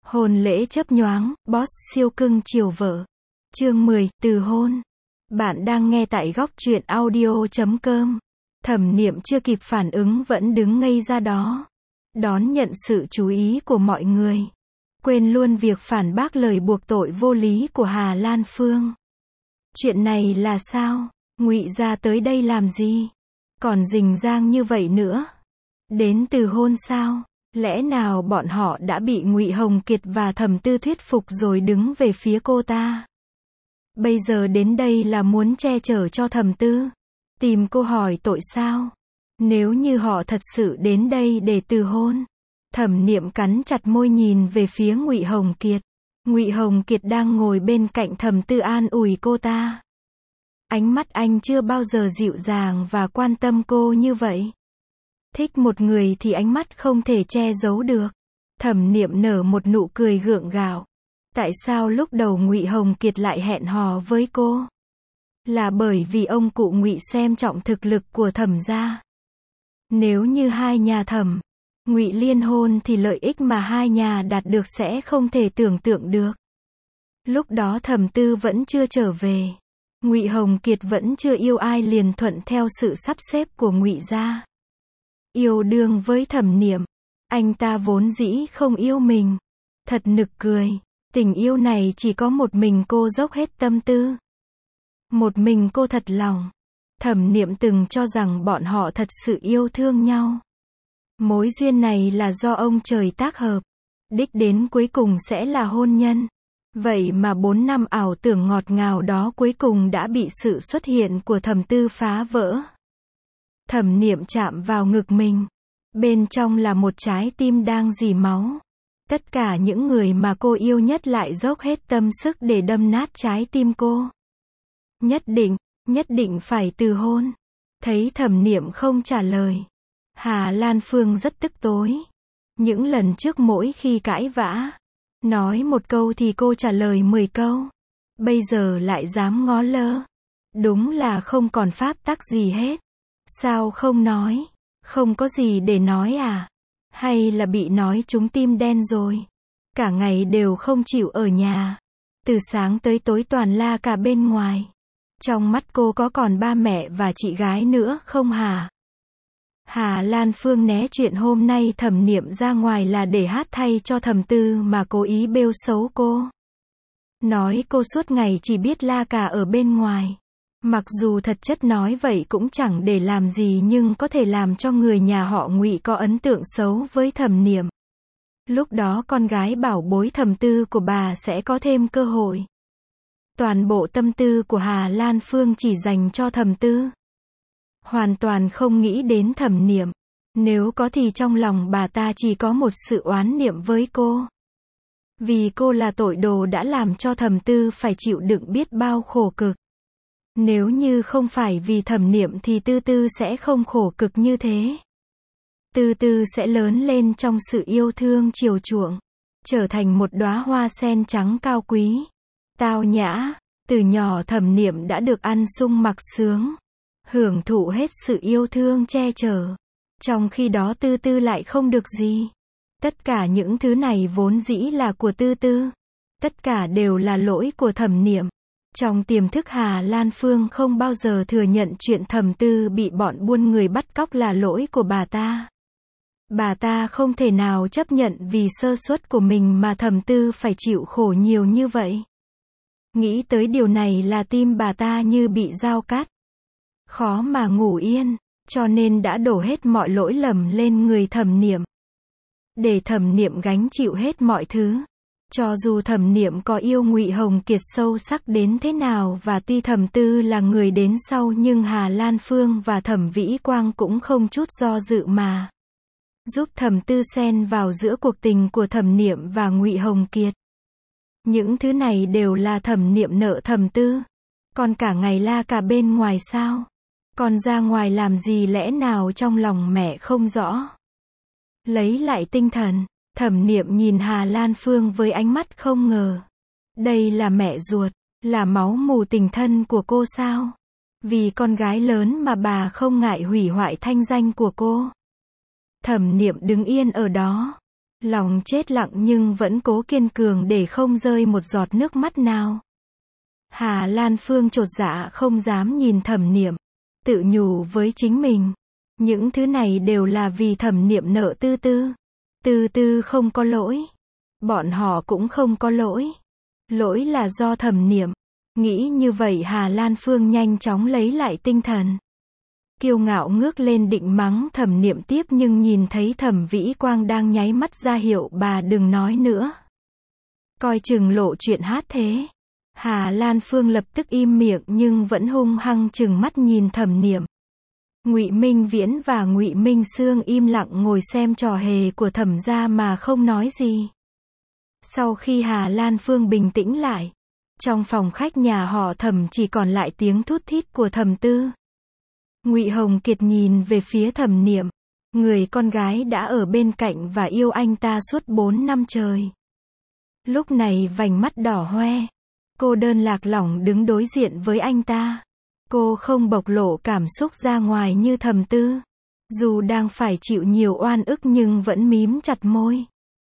Hôn lễ chớp nhoáng, boss siêu cưng chiều vợ. Chương 10, từ hôn. Bạn đang nghe tại góc truyện audio.com. Thẩm Niệm chưa kịp phản ứng vẫn đứng ngây ra đó. Đón nhận sự chú ý của mọi người. Quên luôn việc phản bác lời buộc tội vô lý của Hà Lan Phương. Chuyện này là sao? Ngụy gia tới đây làm gì? Còn rình rang như vậy nữa. Đến từ hôn sao? Lẽ nào bọn họ đã bị Ngụy Hồng Kiệt và Thẩm Tư thuyết phục rồi đứng về phía cô ta? Bây giờ đến đây là muốn che chở cho Thẩm Tư? Tìm cô hỏi tội sao? Nếu như họ thật sự đến đây để từ hôn. Thẩm Niệm cắn chặt môi nhìn về phía Ngụy Hồng Kiệt. Ngụy Hồng Kiệt đang ngồi bên cạnh Thẩm Tư an ủi cô ta. Ánh mắt anh chưa bao giờ dịu dàng và quan tâm cô như vậy. Thích một người thì ánh mắt không thể che giấu được. Thẩm Niệm nở một nụ cười gượng gạo. Tại sao lúc đầu Ngụy Hồng Kiệt lại hẹn hò với cô? Là bởi vì ông cụ Ngụy xem trọng thực lực của Thẩm gia. Nếu như hai nhà Thẩm, Ngụy liên hôn thì lợi ích mà hai nhà đạt được sẽ không thể tưởng tượng được. Lúc đó Thẩm Tư vẫn chưa trở về. Ngụy Hồng Kiệt vẫn chưa yêu ai liền thuận theo sự sắp xếp của Ngụy gia. Yêu đương với Thẩm Niệm, anh ta vốn dĩ không yêu mình. Thật nực cười, tình yêu này chỉ có một mình cô dốc hết tâm tư. Một mình cô thật lòng. Thẩm Niệm từng cho rằng bọn họ thật sự yêu thương nhau. Mối duyên này là do ông trời tác hợp. Đích đến cuối cùng sẽ là hôn nhân. Vậy mà 4 năm ảo tưởng ngọt ngào đó cuối cùng đã bị sự xuất hiện của Thẩm Tư phá vỡ. Thẩm Niệm chạm vào ngực mình. Bên trong là một trái tim đang rỉ máu. Tất cả những người mà cô yêu nhất lại dốc hết tâm sức để đâm nát trái tim cô. Nhất định phải từ hôn. Thấy Thẩm Niệm không trả lời. Hà Lan Phương rất tức tối. Những lần trước mỗi khi cãi vã, nói một câu thì cô trả lời 10 câu. Bây giờ lại dám ngó lơ. Đúng là không còn pháp tắc gì hết. Sao không nói? Không có gì để nói à? Hay là bị nói trúng tim đen rồi? Cả ngày đều không chịu ở nhà. Từ sáng tới tối toàn la cả bên ngoài. Trong mắt cô có còn ba mẹ và chị gái nữa không hả? Hà Lan Phương né chuyện hôm nay Thẩm Niệm ra ngoài là để hát thay cho Thẩm Tư mà cố ý bêu xấu cô. Nói cô suốt ngày chỉ biết la cà ở bên ngoài. Mặc dù thật chất nói vậy cũng chẳng để làm gì nhưng có thể làm cho người nhà họ Ngụy có ấn tượng xấu với Thẩm Niệm. Lúc đó con gái bảo bối Thẩm Tư của bà sẽ có thêm cơ hội. Toàn bộ tâm tư của Hà Lan Phương chỉ dành cho Thẩm Tư. Hoàn toàn không nghĩ đến Thẩm Niệm. Nếu có thì trong lòng bà ta chỉ có một sự oán niệm với cô. Vì cô là tội đồ đã làm cho Thẩm Tư phải chịu đựng biết bao khổ cực. Nếu như không phải vì Thẩm Niệm thì Tư Tư sẽ không khổ cực như thế. Tư Tư sẽ lớn lên trong sự yêu thương chiều chuộng. Trở thành một đóa hoa sen trắng cao quý. Tao nhã. Từ nhỏ Thẩm Niệm đã được ăn sung mặc sướng. Hưởng thụ hết sự yêu thương che chở. Trong khi đó Tư Tư lại không được gì. Tất cả những thứ này vốn dĩ là của Tư Tư. Tất cả đều là lỗi của Thẩm Niệm. Trong tiềm thức Hà Lan Phương không bao giờ thừa nhận chuyện Thẩm Tư bị bọn buôn người bắt cóc là lỗi của bà ta. Bà ta không thể nào chấp nhận vì sơ suất của mình mà Thẩm Tư phải chịu khổ nhiều như vậy. Nghĩ tới điều này là tim bà ta như bị dao cắt. Khó mà ngủ yên, cho nên đã đổ hết mọi lỗi lầm lên người Thẩm Niệm. Để Thẩm Niệm gánh chịu hết mọi thứ. Cho dù Thẩm Niệm có yêu Ngụy Hồng Kiệt sâu sắc đến thế nào và tuy Thẩm Tư là người đến sau nhưng Hà Lan Phương và Thẩm Vĩ Quang cũng không chút do dự mà giúp Thẩm Tư xen vào giữa cuộc tình của Thẩm Niệm và Ngụy Hồng Kiệt. Những thứ này đều là Thẩm Niệm nợ Thẩm Tư. Còn cả ngày la cả bên ngoài sao? Còn ra ngoài làm gì lẽ nào trong lòng mẹ không rõ? Lấy lại tinh thần, Thẩm Niệm nhìn Hà Lan Phương với ánh mắt không ngờ. Đây là mẹ ruột, là máu mù tình thân của cô sao? Vì con gái lớn mà bà không ngại hủy hoại thanh danh của cô. Thẩm Niệm đứng yên ở đó. Lòng chết lặng nhưng vẫn cố kiên cường để không rơi một giọt nước mắt nào. Hà Lan Phương chột dạ không dám nhìn Thẩm Niệm, tự nhủ với chính mình. Những thứ này đều là vì Thẩm Niệm nợ Tư Tư. Tư Tư không có lỗi. Bọn họ cũng không có lỗi. Lỗi là do Thẩm Niệm. Nghĩ như vậy Hà Lan Phương nhanh chóng lấy lại tinh thần. Kiêu ngạo ngước lên định mắng Thẩm Niệm tiếp nhưng nhìn thấy Thẩm Vĩ Quang đang nháy mắt ra hiệu bà đừng nói nữa. Coi chừng lộ chuyện hát thế. Hà Lan Phương lập tức im miệng nhưng vẫn hung hăng trừng mắt nhìn Thẩm Niệm. Ngụy Minh Viễn và Ngụy Minh Sương im lặng ngồi xem trò hề của Thẩm gia mà không nói gì. Sau khi Hà Lan Phương bình tĩnh lại, trong phòng khách nhà họ Thẩm chỉ còn lại tiếng thút thít của Thẩm Tư. Ngụy Hồng Kiệt nhìn về phía Thẩm Niệm, người con gái đã ở bên cạnh và yêu anh ta suốt 4 năm trời. Lúc này vành mắt đỏ hoe, cô đơn lạc lõng đứng đối diện với anh ta. Cô không bộc lộ cảm xúc ra ngoài như Thẩm Tư. Dù đang phải chịu nhiều oan ức nhưng vẫn mím chặt môi.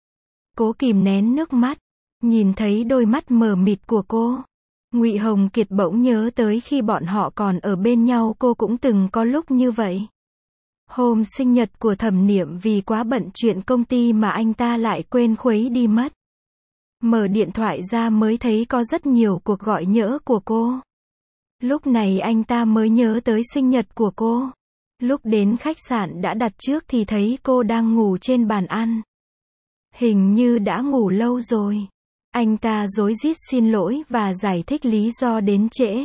Cố kìm nén nước mắt. Nhìn thấy đôi mắt mờ mịt của cô, Ngụy Hồng Kiệt bỗng nhớ tới khi bọn họ còn ở bên nhau cô cũng từng có lúc như vậy. Hôm sinh nhật của Thẩm Niệm vì quá bận chuyện công ty mà anh ta lại quên khuấy đi mất. Mở điện thoại ra mới thấy có rất nhiều cuộc gọi nhỡ của cô. Lúc này anh ta mới nhớ tới sinh nhật của cô. Lúc đến khách sạn đã đặt trước thì thấy cô đang ngủ trên bàn ăn. Hình như đã ngủ lâu rồi. Anh ta rối rít xin lỗi và giải thích lý do đến trễ.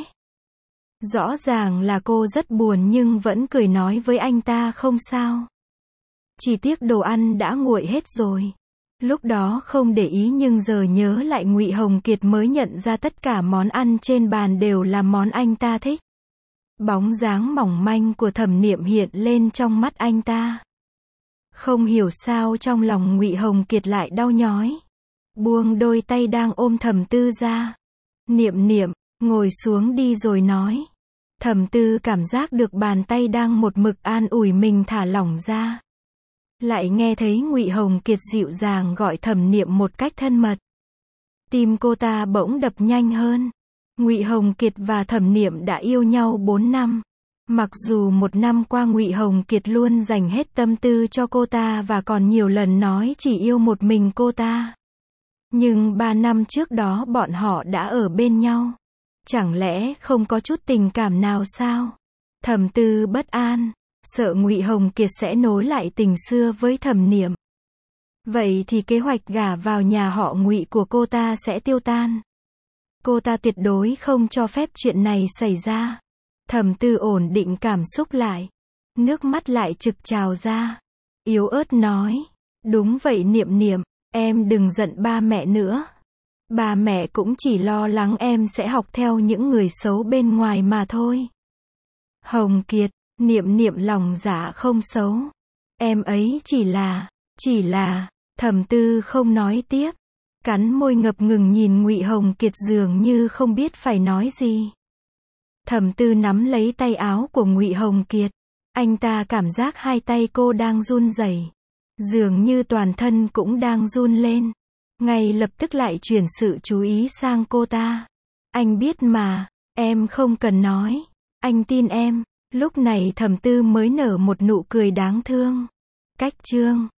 Rõ ràng là cô rất buồn nhưng vẫn cười nói với anh ta không sao. Chỉ tiếc đồ ăn đã nguội hết rồi. Lúc đó không để ý nhưng giờ nhớ lại Ngụy Hồng Kiệt mới nhận ra tất cả món ăn trên bàn đều là món anh ta thích. Bóng dáng mỏng manh của Thẩm Niệm hiện lên trong mắt anh ta. Không hiểu sao trong lòng Ngụy Hồng Kiệt lại đau nhói. Buông đôi tay đang ôm Thẩm Tư ra. Niệm Niệm, ngồi xuống đi rồi nói. Thẩm Tư cảm giác được bàn tay đang một mực an ủi mình thả lỏng ra. Lại nghe thấy Ngụy Hồng Kiệt dịu dàng gọi Thẩm Niệm một cách thân mật. Tim cô ta bỗng đập nhanh hơn. Ngụy Hồng Kiệt và Thẩm Niệm đã yêu nhau 4 năm. Mặc dù 1 năm qua Ngụy Hồng Kiệt luôn dành hết tâm tư cho cô ta và còn nhiều lần nói chỉ yêu một mình cô ta. Nhưng 3 năm trước đó bọn họ đã ở bên nhau. Chẳng lẽ không có chút tình cảm nào sao? Thẩm Tư bất an, sợ Ngụy Hồng Kiệt sẽ nối lại tình xưa với Thẩm Niệm. Vậy thì kế hoạch gả vào nhà họ Ngụy của cô ta sẽ tiêu tan. Cô ta tuyệt đối không cho phép chuyện này xảy ra. Thẩm Tư ổn định cảm xúc lại. Nước mắt lại trực trào ra. Yếu ớt nói. Đúng vậy Niệm Niệm, em đừng giận ba mẹ nữa. Ba mẹ cũng chỉ lo lắng em sẽ học theo những người xấu bên ngoài mà thôi. Hồng Kiệt, Niệm Niệm lòng dạ không xấu. Em ấy chỉ là, Thẩm Tư không nói tiếp. Cắn môi ngập ngừng nhìn Ngụy Hồng Kiệt dường như không biết phải nói gì. Thẩm Tư nắm lấy tay áo của Ngụy Hồng Kiệt. Anh ta cảm giác hai tay cô đang run rẩy. Dường như toàn thân cũng đang run lên. Ngay lập tức lại chuyển sự chú ý sang cô ta. Anh biết mà, em không cần nói. Anh tin em. Lúc này Thẩm Tư mới nở một nụ cười đáng thương. Cách chương